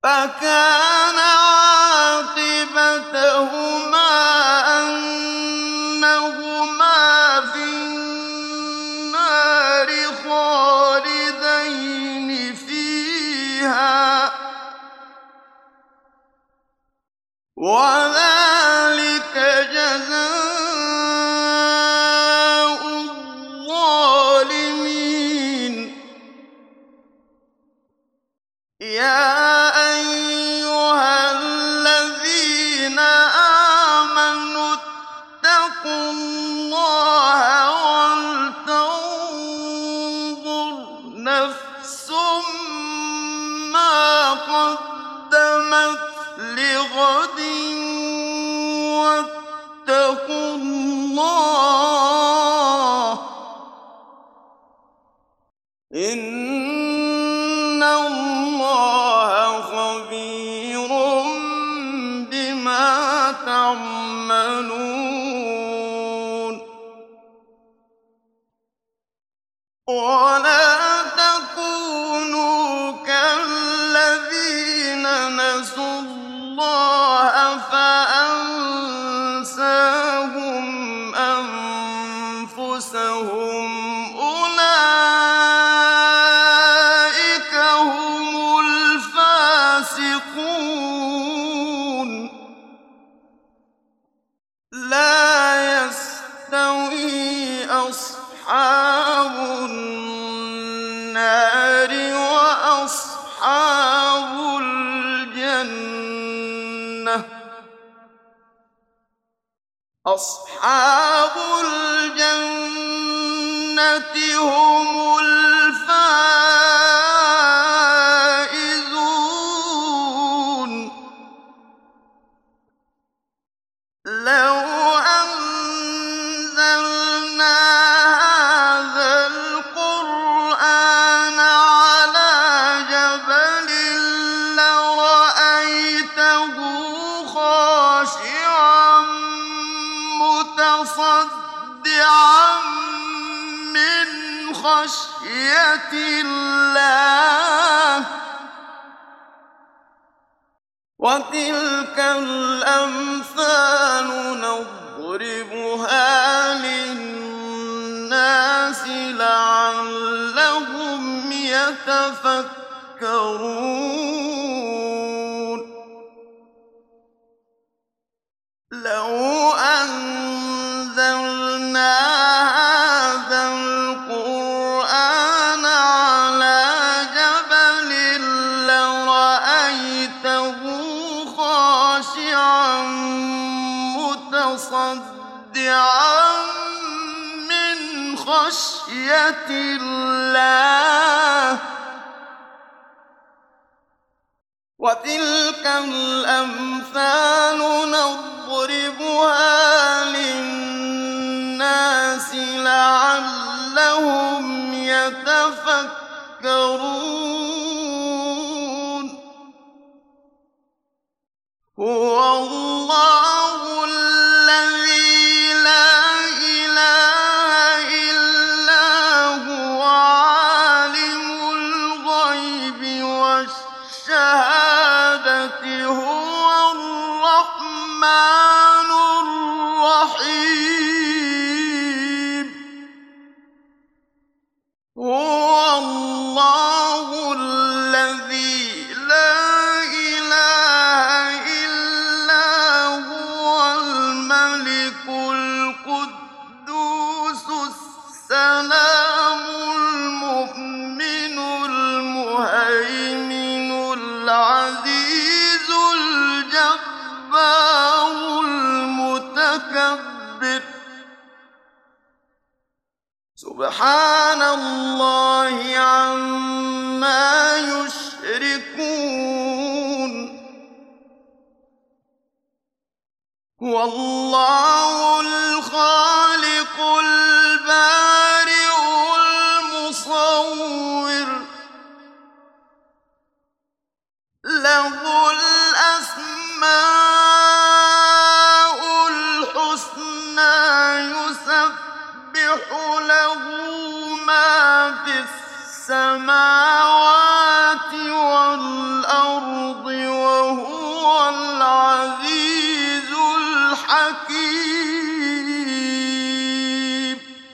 فكان عاقبتهما أنهما في النار خالدين فيها وذلك جزاء الظالمين يا أيها الذين آمنوا اتقوا الله ولتنظر نفس ما قدمت لغد واتقوا الله إن الله خبير بما تعملون ولا تكونوا كالذين نسوا الله فأنساهم أنفسهم أولئك هم الفاسقون لا يستوي أصحاب النار وأصحاب الجنة أصحاب الجنة هم الفائزون لو أنزلنا هذا القرآن على جبل لرأيته خاشعا متصدعا من خشية الله وتلك الأمثال نضربها للناس لعلهم يتفكرون لو أنزلنا هذا القرآن على جبل لرأيته خاشعا متصدعا من خشية الله وتلك الأمثال نضربها للناس لعلهم يتفكرون هو الله الذي لا إله إلا هو عالم الغيب والشهادة هو الرحمن الرحيم هو الله الذي لا إله إلا هو الملك القدوس السلام المؤمن المهيمن العزيز الجبار المتكبر سبحان الله عما يشركون هو الله الخالق البارئ المصور له الأسماء الحسنى يسبح له ما في السماوات والأرض الْأَرْضِ